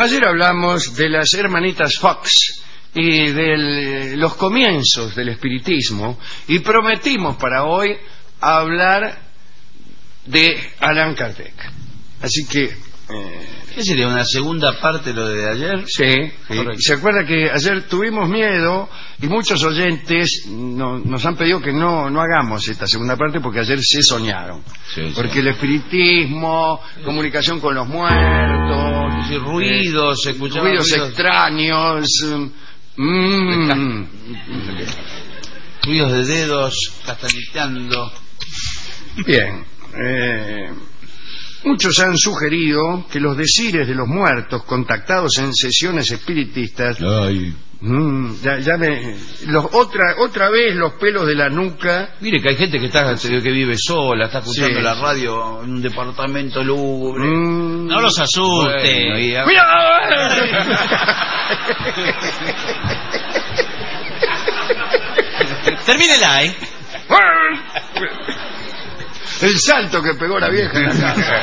Ayer hablamos de las hermanitas Fox y de los comienzos del espiritismo y prometimos para hoy hablar de Allan Kardec. Así que... ¿Qué sería una segunda parte lo de ayer? Sí. Se acuerda que ayer tuvimos miedo y muchos oyentes nos han pedido que no hagamos esta segunda parte porque ayer se soñaron. Porque el espiritismo, comunicación con los muertos, ruidos, ruidos extraños, ruidos de dedos castañeteando. Bien. Muchos han sugerido que los decires de los muertos contactados en sesiones espiritistas... otra vez los pelos de la nuca... Mire que hay gente que vive sola, está escuchando la radio en un departamento lúgubre. No los asuste. ¡Cuidado! Termínela, El salto que pegó la vieja en la casa.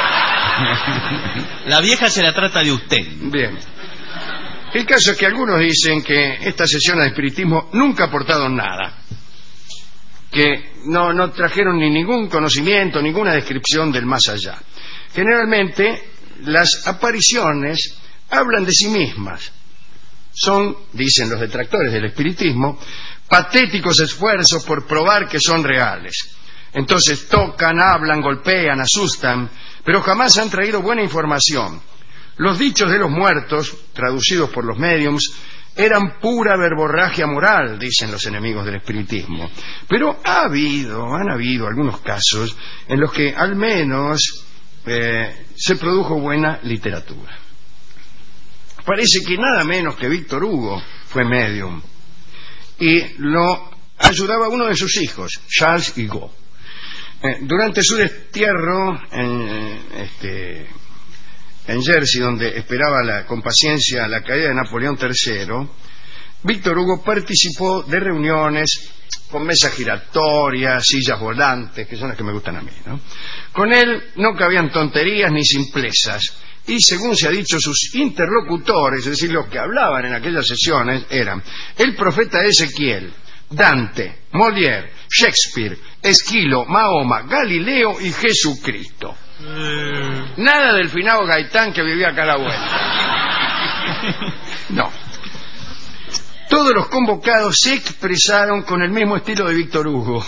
La vieja se la trata de usted. Bien. El caso es que algunos dicen que estas sesiones de espiritismo nunca aportaron nada. Que no trajeron ni ningún conocimiento, ninguna descripción del más allá. Generalmente, las apariciones hablan de sí mismas. Son, dicen los detractores del espiritismo, patéticos esfuerzos por probar que son reales. Entonces tocan, hablan, golpean, asustan, pero jamás han traído buena información. Los dichos de los muertos, traducidos por los médiums, eran pura verborragia moral, dicen los enemigos del espiritismo. Pero han habido algunos casos en los que al menos se produjo buena literatura. Parece que nada menos que Víctor Hugo fue médium y lo ayudaba uno de sus hijos, Charles Hugo. Durante su destierro en Jersey, donde esperaba con paciencia la caída de Napoleón III, Víctor Hugo participó de reuniones con mesas giratorias, sillas volantes, que son las que me gustan a mí, ¿no? Con él no cabían tonterías ni simplezas, y según se ha dicho, sus interlocutores, es decir, los que hablaban en aquellas sesiones, eran el profeta Ezequiel, Dante, Molière, Shakespeare, Esquilo, Mahoma, Galileo y Jesucristo. Nada del finado Gaitán que vivía acá a la vuelta. No. Todos los convocados se expresaron con el mismo estilo de Víctor Hugo.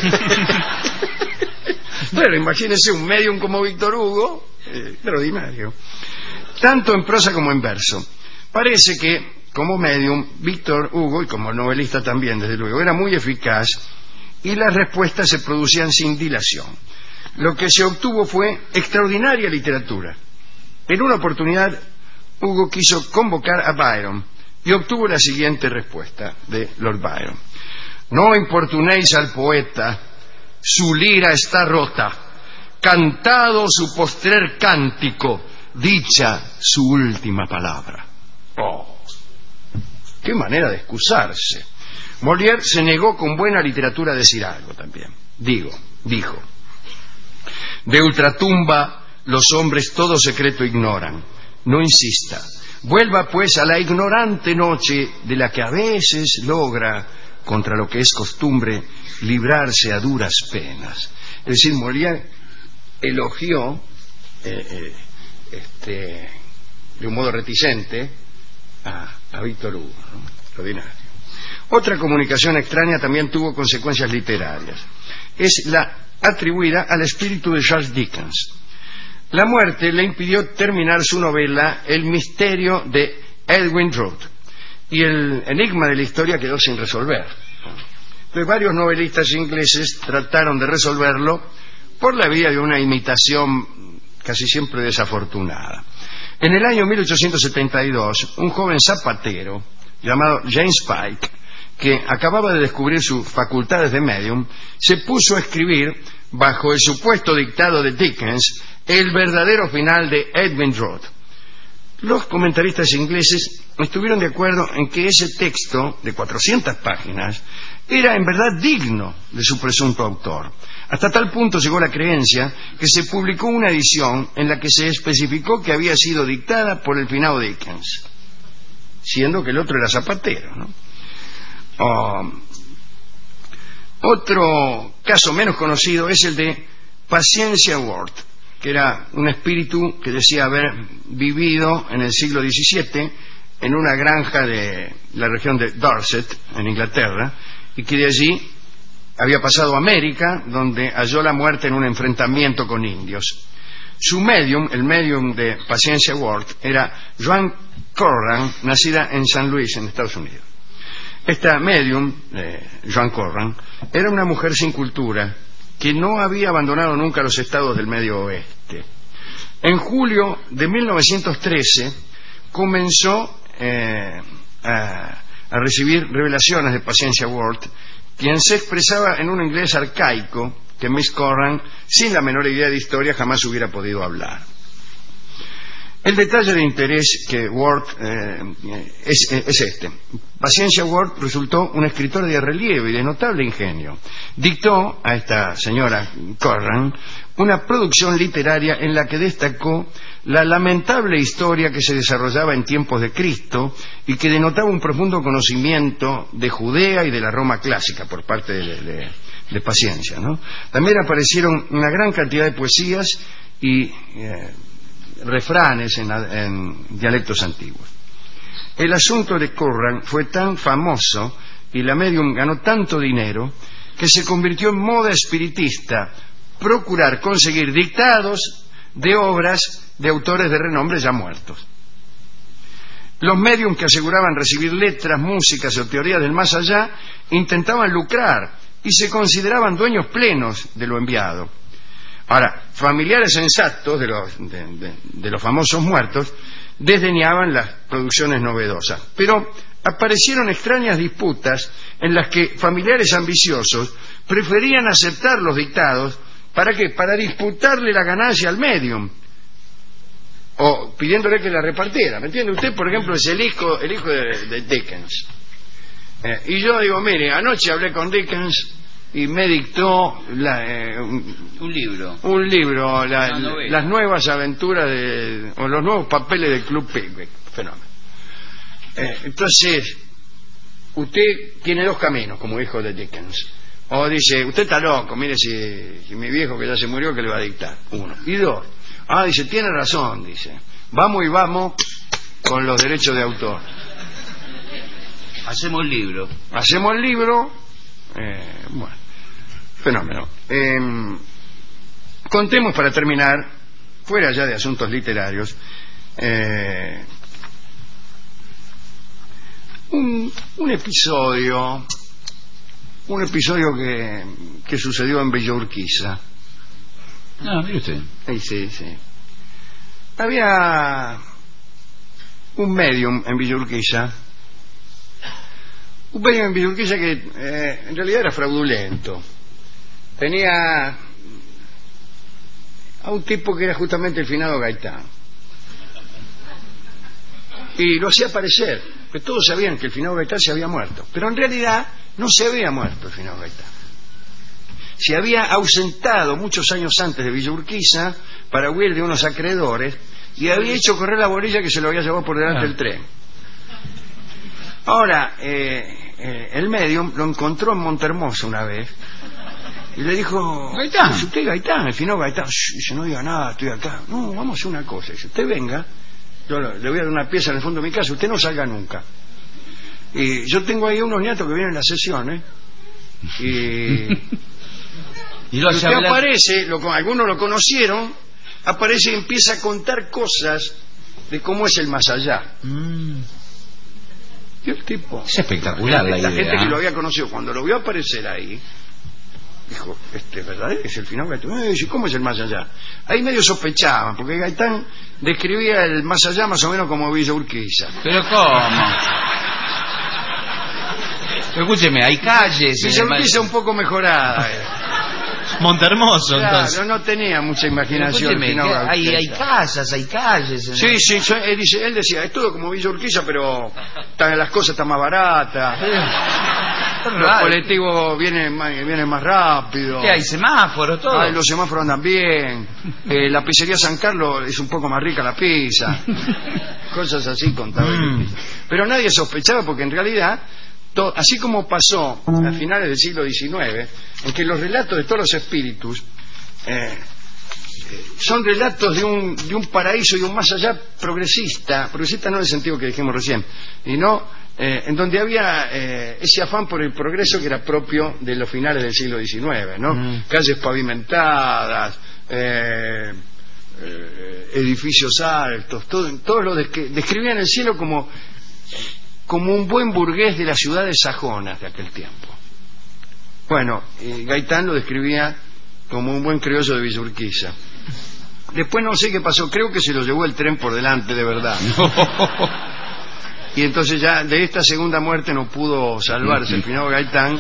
Bueno, imagínense un medium como Víctor Hugo, extraordinario. Tanto en prosa como en verso. Parece que como medium, Víctor Hugo, y como novelista también, desde luego, era muy eficaz y las respuestas se producían sin dilación. Lo que se obtuvo fue extraordinaria literatura. En una oportunidad, Hugo quiso convocar a Byron y obtuvo la siguiente respuesta de Lord Byron: no importunéis al poeta, su lira está rota, cantado su postrer cántico, dicha su última palabra. Oh, qué manera de excusarse. Molière se negó con buena literatura a decir algo también. Dijo: de ultratumba los hombres todo secreto ignoran. No insista. Vuelva pues a la ignorante noche de la que a veces logra, contra lo que es costumbre, librarse a duras penas. Es decir, Molière elogió de un modo reticente a Víctor Hugo, ¿no? Extraordinario. Otra comunicación extraña también tuvo consecuencias literarias. Es la atribuida al espíritu de Charles Dickens. La muerte le impidió terminar su novela El misterio de Edwin Drood, y el enigma de la historia quedó sin resolver. Entonces, varios novelistas ingleses trataron de resolverlo por la vía de una imitación casi siempre desafortunada. En el año 1872, un joven zapatero llamado James Pike, que acababa de descubrir sus facultades de medium, se puso a escribir, bajo el supuesto dictado de Dickens, el verdadero final de Edwin Drood. Los comentaristas ingleses estuvieron de acuerdo en que ese texto de 400 páginas era en verdad digno de su presunto autor. Hasta tal punto llegó la creencia que se publicó una edición en la que se especificó que había sido dictada por el finado Dickens, siendo que el otro era zapatero, ¿no? Otro caso menos conocido es el de Paciencia Ward, que era un espíritu que decía haber vivido en el siglo XVII en una granja de la región de Dorset, en Inglaterra, y que de allí había pasado a América, donde halló la muerte en un enfrentamiento con indios. Su medium, el medium de Paciencia Ward, era Joan Corran, nacida en San Luis, en Estados Unidos. Esta medium, Joan Corran, era una mujer sin cultura, que no había abandonado nunca los estados del Medio Oeste. En julio de 1913 comenzó a recibir revelaciones de Paciencia Ward, quien se expresaba en un inglés arcaico que Miss Corran, sin la menor idea de historia, jamás hubiera podido hablar. El detalle de interés que Ward es este. Paciencia Ward resultó un escritor de relieve y de notable ingenio. Dictó a esta señora Corran una producción literaria en la que destacó la lamentable historia que se desarrollaba en tiempos de Cristo y que denotaba un profundo conocimiento de Judea y de la Roma clásica por parte de Paciencia, ¿no? También aparecieron una gran cantidad de poesías y refranes en dialectos antiguos. El asunto de Corran fue tan famoso y la medium ganó tanto dinero que se convirtió en moda espiritista procurar conseguir dictados de obras de autores de renombre ya muertos. Los mediums que aseguraban recibir letras, músicas o teorías del más allá intentaban lucrar y se consideraban dueños plenos de lo enviado. Ahora, familiares sensatos de los famosos muertos desdeñaban las producciones novedosas, pero aparecieron extrañas disputas en las que familiares ambiciosos preferían aceptar los dictados. ¿Para qué? Para disputarle la ganancia al medium o pidiéndole que la repartiera. ¿Me entiende? Usted, por ejemplo, es el hijo de Dickens, y yo digo, mire, anoche hablé con Dickens y me dictó un libro, las nuevas aventuras o los nuevos papeles del Club Pickwick. Fenómeno. Entonces, usted tiene dos caminos como hijo de Dickens. O dice, usted está loco, mire si mi viejo que ya se murió, que le va a dictar. Uno. Y dos, dice, tiene razón, dice, vamos con los derechos de autor. Hacemos el libro. Bueno, fenómeno. Contemos para terminar, fuera ya de asuntos literarios, un episodio que sucedió en Villa Urquiza. Mire usted. Sí. Había un medium en Villa Urquiza. Un medium en Villa Urquiza que en realidad era fraudulento. Tenía a un tipo que era justamente el finado Gaitán. Y lo hacía aparecer, que todos sabían que el finado Gaitán se había muerto, pero en realidad no se había muerto el finado Gaitán. Se había ausentado muchos años antes de Villa Urquiza para huir de unos acreedores y había hecho correr la bolilla que se lo había llevado por delante del tren. Ahora, el medium lo encontró en Montermoso una vez y le dijo, Gaitán, ¿es usted Gaitán? El finado Gaitán. Dice, no diga nada, estoy acá. No, vamos a hacer una cosa. Dice, usted venga, yo le voy a dar una pieza en el fondo de mi casa, usted no salga nunca. Y yo tengo ahí unos nietos que vienen a las sesiones y usted aparece, algunos lo conocieron, aparece y empieza a contar cosas de cómo es el más allá. Y el tipo, es espectacular la idea. La gente que lo había conocido, cuando lo vio aparecer ahí, dijo, ¿verdad? Es el final Gaitán. ¿Cómo es el más allá? Ahí medio sospechaban, porque Gaitán describía el más allá más o menos como Villa Urquiza. ¿Pero cómo? Escúcheme, hay calles. Villa Urquiza un poco mejorada. Montermoso, claro, entonces. no tenía mucha imaginación. Hay casas, hay calles. Sí, él decía, es todo como Villa Urquiza, pero las cosas están más baratas. Los colectivos vienen más rápido. ¿Qué hay? ¿Semáforos? Todo. Los semáforos andan bien. La pizzería San Carlos es un poco más rica la pizza. Cosas así contadas. Pero nadie sospechaba, porque en realidad, así como pasó a finales del siglo XIX, en que los relatos de todos los espíritus son relatos de un paraíso y un más allá progresista no en el sentido que dijimos recién, y no en donde había ese afán por el progreso que era propio de los finales del siglo XIX, ¿no? Calles pavimentadas, edificios altos, todo lo describían el cielo como un buen burgués de las ciudades sajonas de aquel tiempo. Bueno, Gaitán lo describía como un buen criollo de Villa Urquiza. Después no sé qué pasó, creo que se lo llevó el tren por delante de verdad. Y entonces ya de esta segunda muerte no pudo salvarse el finado Gaitán,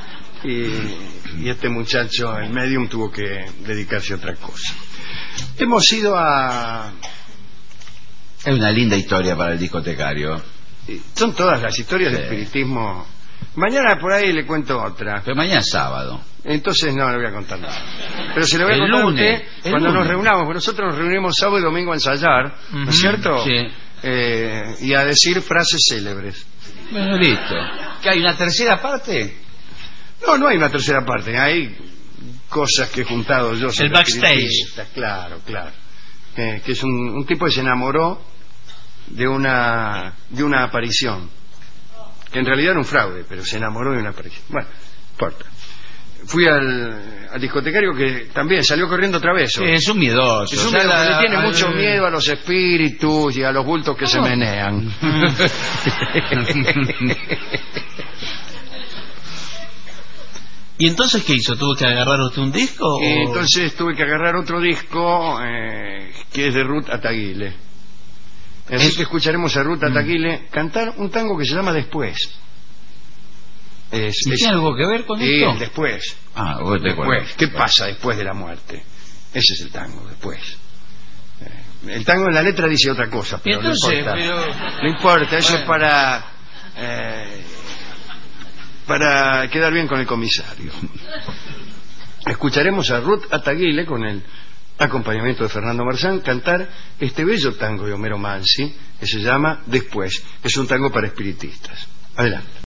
y este muchacho, el medium, tuvo que dedicarse a otra cosa. Hemos ido a... Es una linda historia para el discotecario. Son todas las historias de espiritismo. Mañana por ahí le cuento otra. Pero mañana es sábado. Entonces no le voy a contar nada. Pero se lo voy a contar a usted cuando nos reunamos, porque nosotros nos reunimos sábado y domingo a ensayar, ¿no es cierto? Sí. Y a decir frases célebres. Bueno, listo. ¿Que hay una tercera parte? No hay una tercera parte. Hay cosas que he juntado yo. El backstage. Claro. Que es un tipo que se enamoró de una aparición, que en realidad era un fraude, pero se enamoró de una aparición. Bueno, no importa. Fui al discotecario, que también salió corriendo otra vez. Sí, es un miedoso. Es un miedoso, le tiene mucho miedo a los espíritus y a los bultos que se menean. ¿Y entonces qué hizo? ¿Tuvo que agarrar usted un disco? Y entonces tuve que agarrar otro disco que es de Ruth Ataguile. Así que escucharemos a Ruth Ataguile cantar un tango que se llama Después. ¿Tiene algo que ver con esto? Sí, después. Después. ¿Qué pasa después de la muerte? Ese es el tango, después. El tango en la letra dice otra cosa, pero entonces, no importa. Eso es para quedar bien con el comisario. Escucharemos a Ruth Ataguile con el acompañamiento de Fernando Marzán cantar este bello tango de Homero Mansi que se llama Después. Es un tango para espiritistas. Adelante.